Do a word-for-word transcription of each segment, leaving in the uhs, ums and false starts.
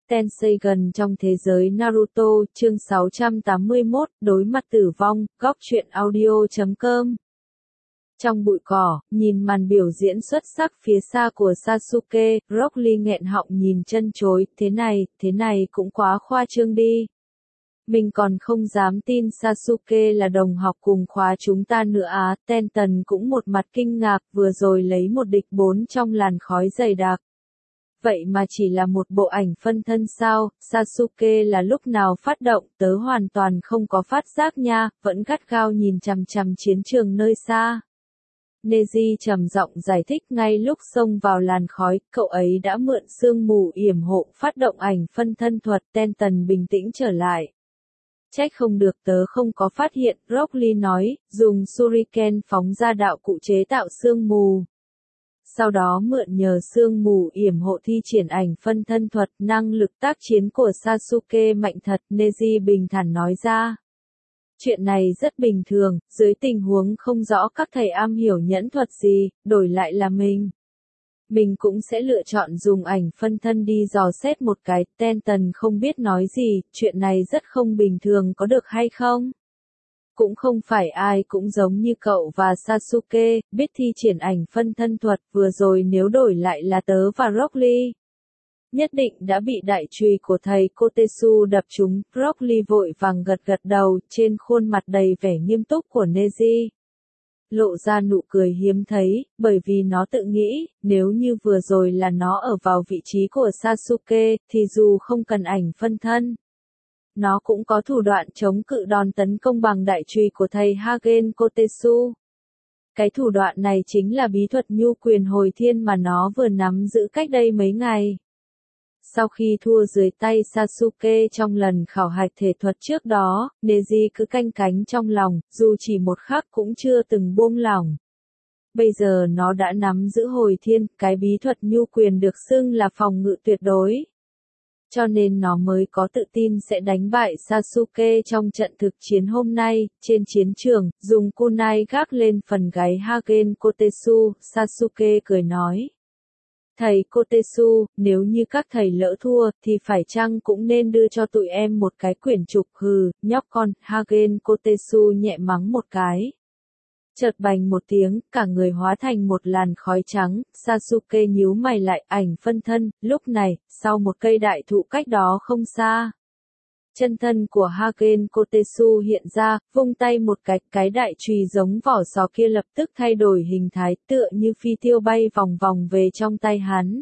Tensei gần trong thế giới Naruto, chương sáu trăm tám mươi mốt, đối mặt tử vong, góc truyện audio chấm com. Trong bụi cỏ, nhìn màn biểu diễn xuất sắc phía xa của Sasuke, Rock Lee nghẹn họng nhìn chân chối, thế này, thế này cũng quá khoa trương đi. Mình còn không dám tin Sasuke là đồng học cùng khóa chúng ta nữa á, Tenten cũng một mặt kinh ngạc, vừa rồi lấy một địch bốn trong làn khói dày đặc. Vậy mà chỉ là một bộ ảnh phân thân sao, Sasuke là lúc nào phát động, tớ hoàn toàn không có phát giác nha, vẫn gắt gao nhìn chằm chằm chiến trường nơi xa. Neji trầm giọng giải thích ngay lúc xông vào làn khói, cậu ấy đã mượn sương mù yểm hộ phát động ảnh phân thân thuật, Tenten bình tĩnh trở lại. Trách không được tớ không có phát hiện, Rock Lee nói, dùng Shuriken phóng ra đạo cụ chế tạo sương mù. Sau đó mượn nhờ sương mù yểm hộ thi triển ảnh phân thân thuật, năng lực tác chiến của Sasuke mạnh thật, Neji bình thản nói ra. Chuyện này rất bình thường, dưới tình huống không rõ các thầy am hiểu nhẫn thuật gì, đổi lại là mình. Mình cũng sẽ lựa chọn dùng ảnh phân thân đi dò xét một cái, Tenten không biết nói gì, chuyện này rất không bình thường có được hay không? Cũng không phải ai cũng giống như cậu và Sasuke, biết thi triển ảnh phân thân thuật, vừa rồi nếu đổi lại là tớ và Rock Lee. Nhất định đã bị đại chùy của thầy Kotetsu đập trúng, Rock Lee vội vàng gật gật đầu, trên khuôn mặt đầy vẻ nghiêm túc của Neji. Lộ ra nụ cười hiếm thấy, bởi vì nó tự nghĩ, nếu như vừa rồi là nó ở vào vị trí của Sasuke, thì dù không cần ảnh phân thân. Nó cũng có thủ đoạn chống cự đòn tấn công bằng đại chùy của thầy Hagen Kotetsu. Cái thủ đoạn này chính là bí thuật nhu quyền hồi thiên mà nó vừa nắm giữ cách đây mấy ngày. Sau khi thua dưới tay Sasuke trong lần khảo hạch thể thuật trước đó, Neji cứ canh cánh trong lòng, dù chỉ một khắc cũng chưa từng buông lỏng. Bây giờ nó đã nắm giữ hồi thiên, cái bí thuật nhu quyền được xưng là phòng ngự tuyệt đối. Cho nên nó mới có tự tin sẽ đánh bại Sasuke trong trận thực chiến hôm nay, trên chiến trường, dùng kunai gác lên phần gáy Hagen Kotetsu, Sasuke cười nói. Thầy Kotetsu, nếu như các thầy lỡ thua, thì phải chăng cũng nên đưa cho tụi em một cái quyển trục, hừ, nhóc con, Hagen Kotetsu nhẹ mắng một cái. Chợt bành một tiếng, cả người hóa thành một làn khói trắng, Sasuke nhíu mày lại, ảnh phân thân, lúc này, sau một cây đại thụ cách đó không xa. Chân thân của Hagen Kotetsu hiện ra, vung tay một cái, cái đại chùy giống vỏ sò kia lập tức thay đổi hình thái, tựa như phi tiêu bay vòng vòng về trong tay hắn.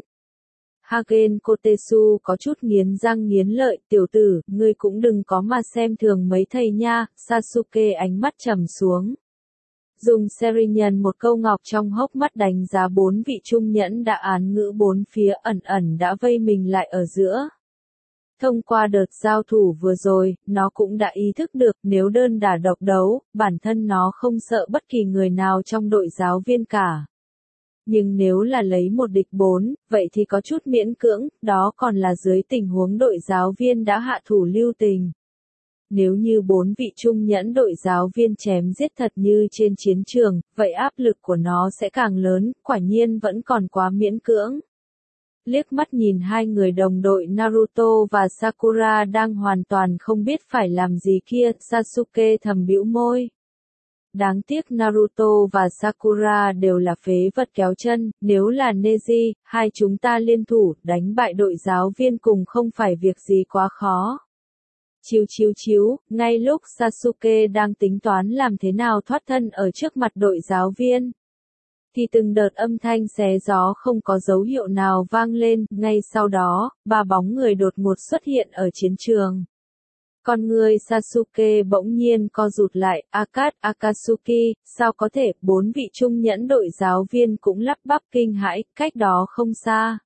Hagen Kotetsu có chút nghiến răng nghiến lợi, tiểu tử, ngươi cũng đừng có mà xem thường mấy thầy nha, Sasuke ánh mắt trầm xuống. Dùng Serinhân một câu ngọc trong hốc mắt đánh giá bốn vị trung nhẫn đã án ngữ bốn phía ẩn ẩn đã vây mình lại ở giữa. Thông qua đợt giao thủ vừa rồi, nó cũng đã ý thức được nếu đơn đả độc đấu, bản thân nó không sợ bất kỳ người nào trong đội giáo viên cả. Nhưng nếu là lấy một địch bốn, vậy thì có chút miễn cưỡng, đó còn là dưới tình huống đội giáo viên đã hạ thủ lưu tình. Nếu như bốn vị trung nhẫn đội giáo viên chém giết thật như trên chiến trường, vậy áp lực của nó sẽ càng lớn, quả nhiên vẫn còn quá miễn cưỡng. Liếc mắt nhìn hai người đồng đội Naruto và Sakura đang hoàn toàn không biết phải làm gì kia, Sasuke thầm bĩu môi. Đáng tiếc Naruto và Sakura đều là phế vật kéo chân, nếu là Neji, hai chúng ta liên thủ, đánh bại đội giáo viên cùng không phải việc gì quá khó. Chiếu chiếu chiếu, ngay lúc Sasuke đang tính toán làm thế nào thoát thân ở trước mặt đội giáo viên. Thì từng đợt âm thanh xé gió không có dấu hiệu nào vang lên, ngay sau đó, ba bóng người đột ngột xuất hiện ở chiến trường. Con người Sasuke bỗng nhiên co rụt lại, Akatsuki, Akatsuki, sao có thể, bốn vị trung nhẫn đội giáo viên cũng lắp bắp kinh hãi, cách đó không xa.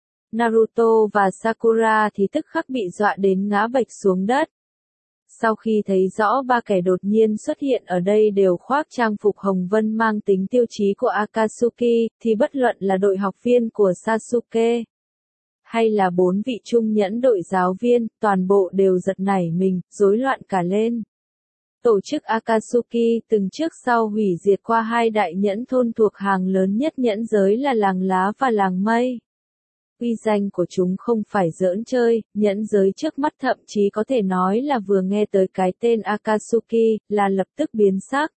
Naruto và Sakura thì tức khắc bị dọa đến ngã bệch xuống đất. Sau khi thấy rõ ba kẻ đột nhiên xuất hiện ở đây đều khoác trang phục hồng vân mang tính tiêu chí của Akatsuki, thì bất luận là đội học viên của Sasuke, hay là bốn vị trung nhẫn đội giáo viên, toàn bộ đều giật nảy mình, rối loạn cả lên. Tổ chức Akatsuki từng trước sau hủy diệt qua hai đại nhẫn thôn thuộc hàng lớn nhất nhẫn giới là làng lá và làng mây. Uy danh của chúng không phải giỡn chơi, nhẫn giới trước mắt thậm chí có thể nói là vừa nghe tới cái tên Akatsuki, là lập tức biến sắc.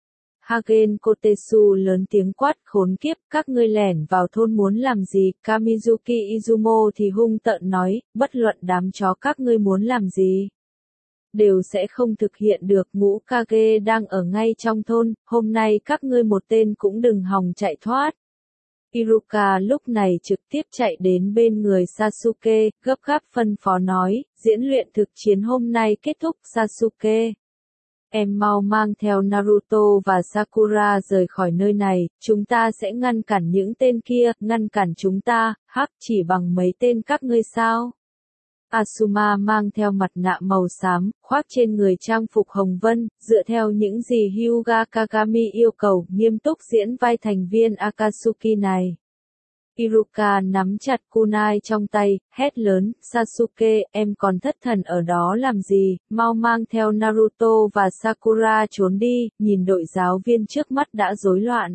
Hagen Kotetsu lớn tiếng quát, khốn kiếp, các ngươi lẻn vào thôn muốn làm gì? Kamizuki Izumo thì hung tợn nói, bất luận đám chó các ngươi muốn làm gì đều sẽ không thực hiện được. Ngũ Kage đang ở ngay trong thôn, hôm nay các ngươi một tên cũng đừng hòng chạy thoát. Iruka lúc này trực tiếp chạy đến bên người Sasuke, gấp gáp phân phó nói, diễn luyện thực chiến hôm nay kết thúc. Sasuke, em mau mang theo Naruto và Sakura rời khỏi nơi này, chúng ta sẽ ngăn cản những tên kia. Ngăn cản chúng ta? Hắc, chỉ bằng mấy tên các ngươi sao? Asuma mang theo mặt nạ màu xám, khoác trên người trang phục hồng vân, dựa theo những gì Hyuga Kagami yêu cầu, nghiêm túc diễn vai thành viên Akatsuki này. Iruka nắm chặt kunai trong tay, hét lớn, Sasuke, em còn thất thần ở đó làm gì, mau mang theo Naruto và Sakura trốn đi. Nhìn đội giáo viên trước mắt đã rối loạn,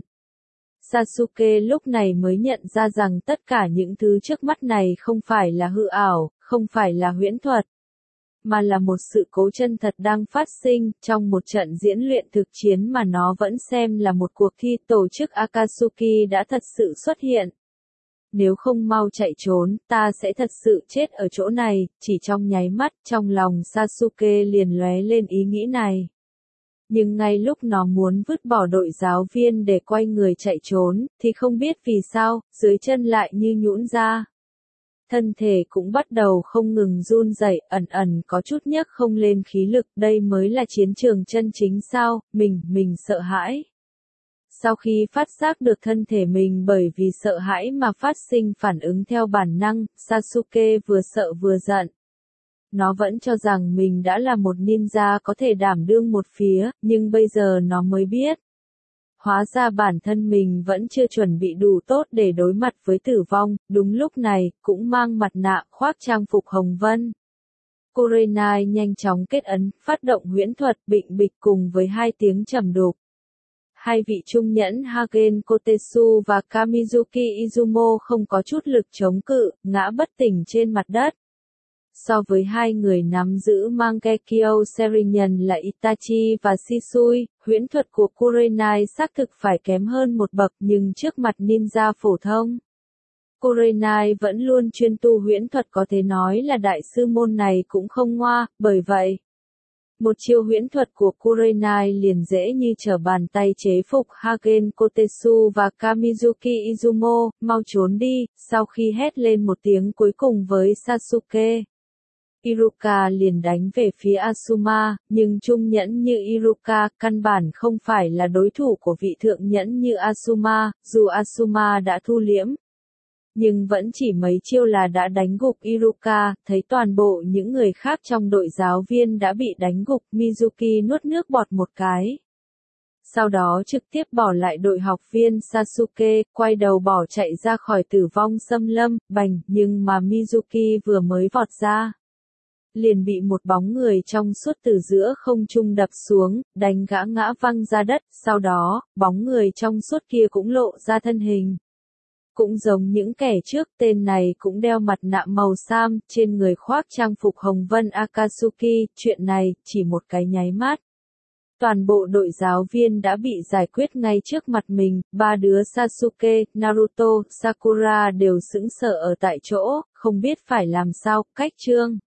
Sasuke lúc này mới nhận ra rằng tất cả những thứ trước mắt này không phải là hư ảo, không phải là huyễn thuật, mà là một sự cố chân thật đang phát sinh. Trong một trận diễn luyện thực chiến mà nó vẫn xem là một cuộc thi, tổ chức Akatsuki đã thật sự xuất hiện. Nếu không mau chạy trốn, ta sẽ thật sự chết ở chỗ này. Chỉ trong nháy mắt, trong lòng Sasuke liền lóe lên ý nghĩ này. Nhưng ngay lúc nó muốn vứt bỏ đội giáo viên để quay người chạy trốn, thì không biết vì sao, dưới chân lại như nhũn ra. Thân thể cũng bắt đầu không ngừng run rẩy, ẩn ẩn có chút nhấc không lên khí lực. Đây mới là chiến trường chân chính sao? Mình, mình sợ hãi. Sau khi phát giác được thân thể mình bởi vì sợ hãi mà phát sinh phản ứng theo bản năng, Sasuke vừa sợ vừa giận. Nó vẫn cho rằng mình đã là một ninja có thể đảm đương một phía, nhưng bây giờ nó mới biết. Hóa ra bản thân mình vẫn chưa chuẩn bị đủ tốt để đối mặt với tử vong. Đúng lúc này, cũng mang mặt nạ, khoác trang phục hồng vân. Kurenai nhanh chóng kết ấn, phát động huyễn thuật, bịnh bịch cùng với hai tiếng trầm đục. Hai vị trung nhẫn Hagen Kotetsu và Kamizuki Izumo không có chút lực chống cự, ngã bất tỉnh trên mặt đất. So với hai người nắm giữ Mangekyo Sharingan là Itachi và Shisui, huyễn thuật của Kurenai xác thực phải kém hơn một bậc, nhưng trước mặt ninja phổ thông, Kurenai vẫn luôn chuyên tu huyễn thuật, có thể nói là đại sư môn này cũng không ngoa. Bởi vậy, một chiêu huyễn thuật của Kurenai liền dễ như trở bàn tay chế phục Hagen Kotetsu và Kamizuki Izumo. Mau trốn đi. Sau khi hét lên một tiếng cuối cùng với Sasuke, Iruka liền đánh về phía Asuma, nhưng trung nhẫn như Iruka căn bản không phải là đối thủ của vị thượng nhẫn như Asuma. Dù Asuma đã thu liễm, nhưng vẫn chỉ mấy chiêu là đã đánh gục Iruka. Thấy toàn bộ những người khác trong đội giáo viên đã bị đánh gục, Mizuki nuốt nước bọt một cái. Sau đó trực tiếp bỏ lại đội học viên Sasuke, quay đầu bỏ chạy ra khỏi tử vong xâm lâm. Bành, nhưng mà Mizuki vừa mới vọt ra, liền bị một bóng người trong suốt từ giữa không trung đập xuống, đánh gã ngã văng ra đất. Sau đó, bóng người trong suốt kia cũng lộ ra thân hình. Cũng giống những kẻ trước, tên này cũng đeo mặt nạ màu xám, trên người khoác trang phục hồng vân Akatsuki. Chuyện này, chỉ một cái nháy mắt, toàn bộ đội giáo viên đã bị giải quyết ngay trước mặt mình. Ba đứa Sasuke, Naruto, Sakura đều sững sờ ở tại chỗ, không biết phải làm sao. Cách chương